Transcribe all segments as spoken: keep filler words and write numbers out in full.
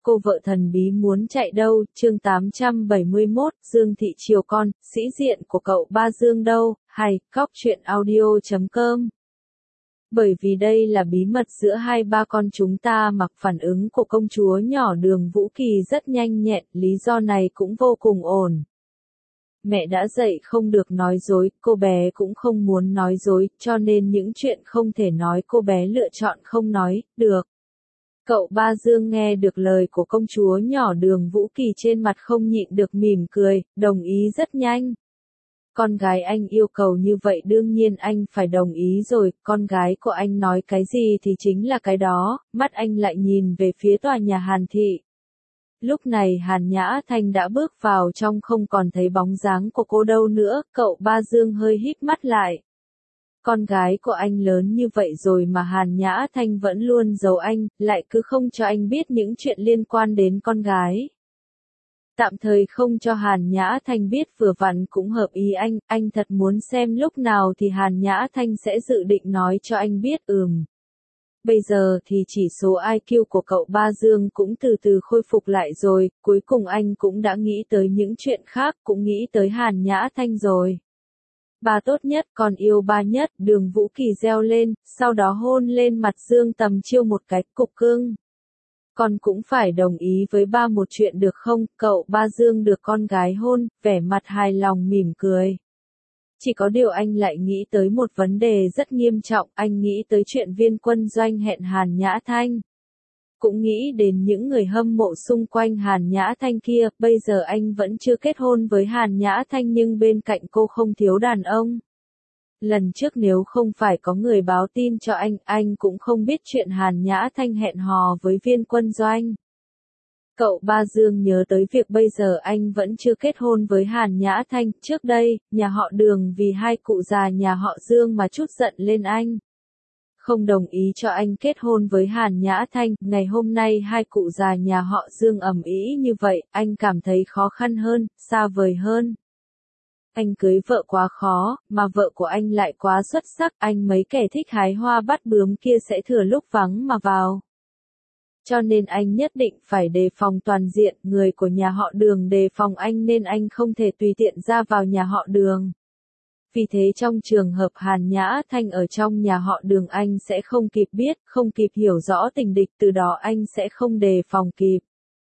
cô vợ thần bí muốn chạy đâu, chương tám trăm bảy mươi mốt, Dương Thị chiều con, sĩ diện của cậu ba Dương đâu, hay, cóc truyện audio chấm com. Bởi vì đây là bí mật giữa hai ba con chúng ta mặc phản ứng của công chúa nhỏ Đường Vũ Kỳ rất nhanh nhẹn, lý do này cũng vô cùng ổn. Mẹ đã dạy không được nói dối, cô bé cũng không muốn nói dối, cho nên những chuyện không thể nói cô bé lựa chọn không nói, được. Cậu ba Dương nghe được lời của công chúa nhỏ Đường Vũ Kỳ trên mặt không nhịn được mỉm cười, đồng ý rất nhanh. Con gái anh yêu cầu như vậy đương nhiên anh phải đồng ý rồi, con gái của anh nói cái gì thì chính là cái đó, mắt anh lại nhìn về phía tòa nhà Hàn Thị. Lúc này Hàn Nhã Thanh đã bước vào trong không còn thấy bóng dáng của cô đâu nữa, cậu ba Dương hơi híp mắt lại. Con gái của anh lớn như vậy rồi mà Hàn Nhã Thanh vẫn luôn giấu anh, lại cứ không cho anh biết những chuyện liên quan đến con gái. Tạm thời không cho Hàn Nhã Thanh biết vừa vặn cũng hợp ý anh, anh thật muốn xem lúc nào thì Hàn Nhã Thanh sẽ dự định nói cho anh biết ừm. Bây giờ thì chỉ số i kiu của cậu ba Dương cũng từ từ khôi phục lại rồi, cuối cùng anh cũng đã nghĩ tới những chuyện khác, cũng nghĩ tới Hàn Nhã Thanh rồi. Ba tốt nhất, con yêu ba nhất, Đường Vũ Kỳ reo lên, sau đó hôn lên mặt Dương Tầm Chiêu một cái, cục cưng. Con cũng phải đồng ý với ba một chuyện được không, cậu ba Dương được con gái hôn, vẻ mặt hài lòng mỉm cười. Chỉ có điều anh lại nghĩ tới một vấn đề rất nghiêm trọng, anh nghĩ tới chuyện Viên Quân Doanh hẹn Hàn Nhã Thanh. Cũng nghĩ đến những người hâm mộ xung quanh Hàn Nhã Thanh kia, bây giờ anh vẫn chưa kết hôn với Hàn Nhã Thanh nhưng bên cạnh cô không thiếu đàn ông. Lần trước nếu không phải có người báo tin cho anh, anh cũng không biết chuyện Hàn Nhã Thanh hẹn hò với Viên Quân Doanh. Cậu ba Dương nhớ tới việc bây giờ anh vẫn chưa kết hôn với Hàn Nhã Thanh, trước đây, nhà họ Đường vì hai cụ già nhà họ Dương mà chút giận lên anh. Không đồng ý cho anh kết hôn với Hàn Nhã Thanh, ngày hôm nay hai cụ già nhà họ Dương ầm ĩ như vậy, anh cảm thấy khó khăn hơn, xa vời hơn. Anh cưới vợ quá khó, mà vợ của anh lại quá xuất sắc, anh mấy kẻ thích hái hoa bắt bướm kia sẽ thừa lúc vắng mà vào. Cho nên anh nhất định phải đề phòng toàn diện, người của nhà họ Đường đề phòng anh nên anh không thể tùy tiện ra vào nhà họ Đường. Vì thế trong trường hợp Hàn Nhã Thanh ở trong nhà họ Đường anh sẽ không kịp biết, không kịp hiểu rõ tình địch, từ đó anh sẽ không đề phòng kịp.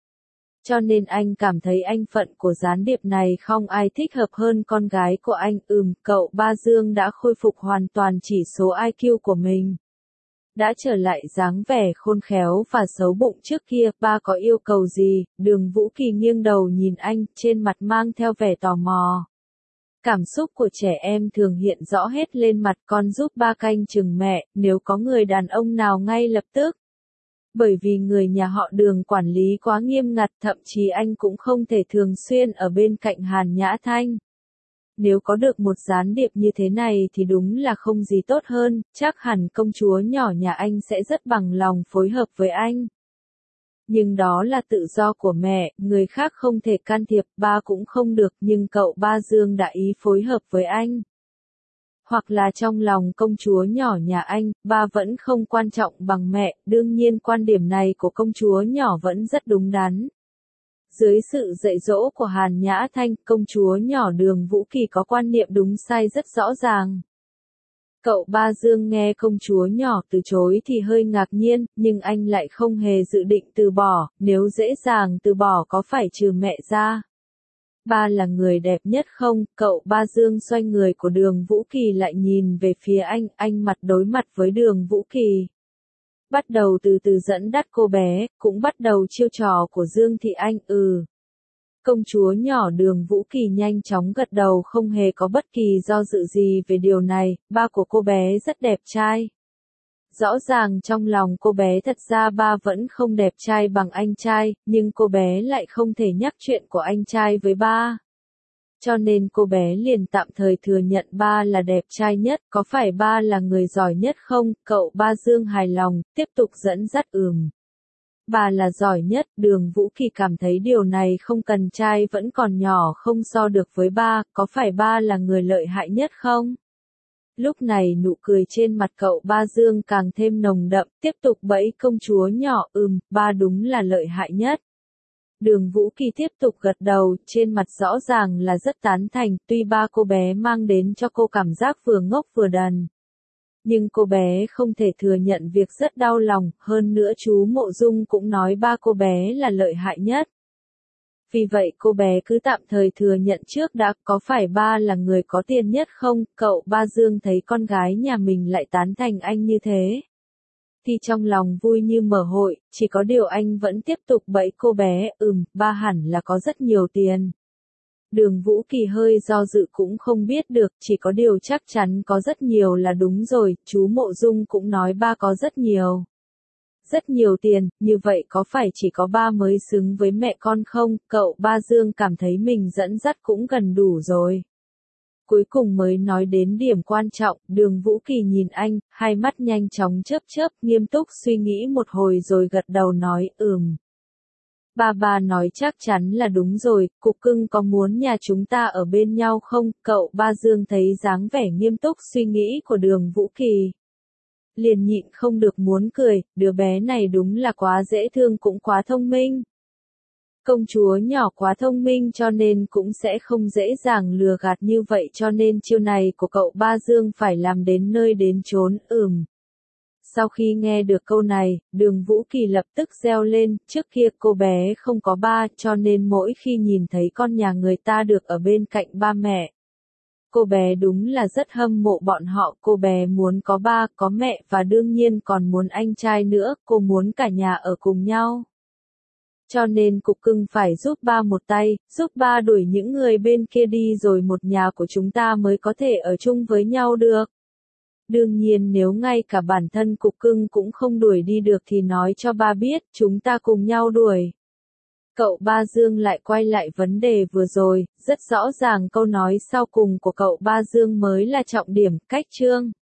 Cho nên anh cảm thấy anh phận của gián điệp này không ai thích hợp hơn con gái của anh. Ừm, cậu ba Dương đã khôi phục hoàn toàn chỉ số i kiu của mình. Đã trở lại dáng vẻ khôn khéo và xấu bụng trước kia, ba có yêu cầu gì? Đường Vũ Kỳ nghiêng đầu nhìn anh, trên mặt mang theo vẻ tò mò. Cảm xúc của trẻ em thường hiện rõ hết lên mặt, con giúp ba canh chừng mẹ, nếu có người đàn ông nào ngay lập tức. Bởi vì người nhà họ Đường quản lý quá nghiêm ngặt, thậm chí anh cũng không thể thường xuyên ở bên cạnh Hàn Nhã Thanh. Nếu có được một gián điệp như thế này thì đúng là không gì tốt hơn, chắc hẳn công chúa nhỏ nhà anh sẽ rất bằng lòng phối hợp với anh. Nhưng đó là tự do của mẹ, người khác không thể can thiệp, ba cũng không được, nhưng cậu ba Dương đã ý phối hợp với anh. Hoặc là trong lòng công chúa nhỏ nhà anh, ba vẫn không quan trọng bằng mẹ, đương nhiên quan điểm này của công chúa nhỏ vẫn rất đúng đắn. Dưới sự dạy dỗ của Hàn Nhã Thanh, công chúa nhỏ Đường Vũ Kỳ có quan niệm đúng sai rất rõ ràng. Cậu ba Dương nghe công chúa nhỏ từ chối thì hơi ngạc nhiên, nhưng anh lại không hề dự định từ bỏ, nếu dễ dàng từ bỏ có phải trừ mẹ ra. Ba là người đẹp nhất không? Cậu ba Dương xoay người của Đường Vũ Kỳ lại nhìn về phía anh, anh mặt đối mặt với Đường Vũ Kỳ. Bắt đầu từ từ dẫn dắt cô bé, cũng bắt đầu chiêu trò của Dương Thị Anh, ừ. Công chúa nhỏ Đường Vũ Kỳ nhanh chóng gật đầu không hề có bất kỳ do dự gì về điều này, ba của cô bé rất đẹp trai. Rõ ràng trong lòng cô bé thật ra ba vẫn không đẹp trai bằng anh trai, nhưng cô bé lại không thể nhắc chuyện của anh trai với ba. Cho nên cô bé liền tạm thời thừa nhận ba là đẹp trai nhất, có phải ba là người giỏi nhất không? Cậu ba Dương hài lòng, tiếp tục dẫn dắt ừm. Ba là giỏi nhất, Đường Vũ Kỳ cảm thấy điều này không cần trai vẫn còn nhỏ không so được với ba, có phải ba là người lợi hại nhất không? Lúc này nụ cười trên mặt cậu ba Dương càng thêm nồng đậm, tiếp tục bẫy công chúa nhỏ, ừm, ba đúng là lợi hại nhất. Đường Vũ Kỳ tiếp tục gật đầu, trên mặt rõ ràng là rất tán thành, tuy ba cô bé mang đến cho cô cảm giác vừa ngốc vừa đần. Nhưng cô bé không thể thừa nhận việc rất đau lòng, hơn nữa chú Mộ Dung cũng nói ba cô bé là lợi hại nhất. Vì vậy cô bé cứ tạm thời thừa nhận trước đã, có phải ba là người có tiền nhất không? Cậu Ba Dương thấy con gái nhà mình lại tán thành anh như thế, thì trong lòng vui như mở hội, chỉ có điều anh vẫn tiếp tục bẫy cô bé, ừm, ba hẳn là có rất nhiều tiền. Đường Vũ Kỳ hơi do dự cũng không biết được, chỉ có điều chắc chắn có rất nhiều là đúng rồi, chú Mộ Dung cũng nói ba có rất nhiều. Rất nhiều tiền, như vậy có phải chỉ có ba mới xứng với mẹ con không? Cậu Ba Dương cảm thấy mình dẫn dắt cũng gần đủ rồi. Cuối cùng mới nói đến điểm quan trọng, Đường Vũ Kỳ nhìn anh, hai mắt nhanh chóng chớp chớp, nghiêm túc suy nghĩ một hồi rồi gật đầu nói, ừm. Ba ba nói chắc chắn là đúng rồi, Cục Cưng có muốn nhà chúng ta ở bên nhau không? Cậu Ba Dương thấy dáng vẻ nghiêm túc suy nghĩ của Đường Vũ Kỳ, liền nhịn không được muốn cười, đứa bé này đúng là quá dễ thương cũng quá thông minh. Công chúa nhỏ quá thông minh cho nên cũng sẽ không dễ dàng lừa gạt như vậy cho nên chiêu này của cậu Ba Dương phải làm đến nơi đến chốn, ừm. Sau khi nghe được câu này, Đường Vũ Kỳ lập tức reo lên, trước kia cô bé không có ba cho nên mỗi khi nhìn thấy con nhà người ta được ở bên cạnh ba mẹ, cô bé đúng là rất hâm mộ bọn họ, cô bé muốn có ba, có mẹ và đương nhiên còn muốn anh trai nữa, cô muốn cả nhà ở cùng nhau. Cho nên Cục Cưng phải giúp ba một tay, giúp ba đuổi những người bên kia đi rồi một nhà của chúng ta mới có thể ở chung với nhau được. Đương nhiên nếu ngay cả bản thân Cục Cưng cũng không đuổi đi được thì nói cho ba biết, chúng ta cùng nhau đuổi. Cậu Ba Dương lại quay lại vấn đề vừa rồi, rất rõ ràng câu nói sau cùng của cậu Ba Dương mới là trọng điểm, cách chương.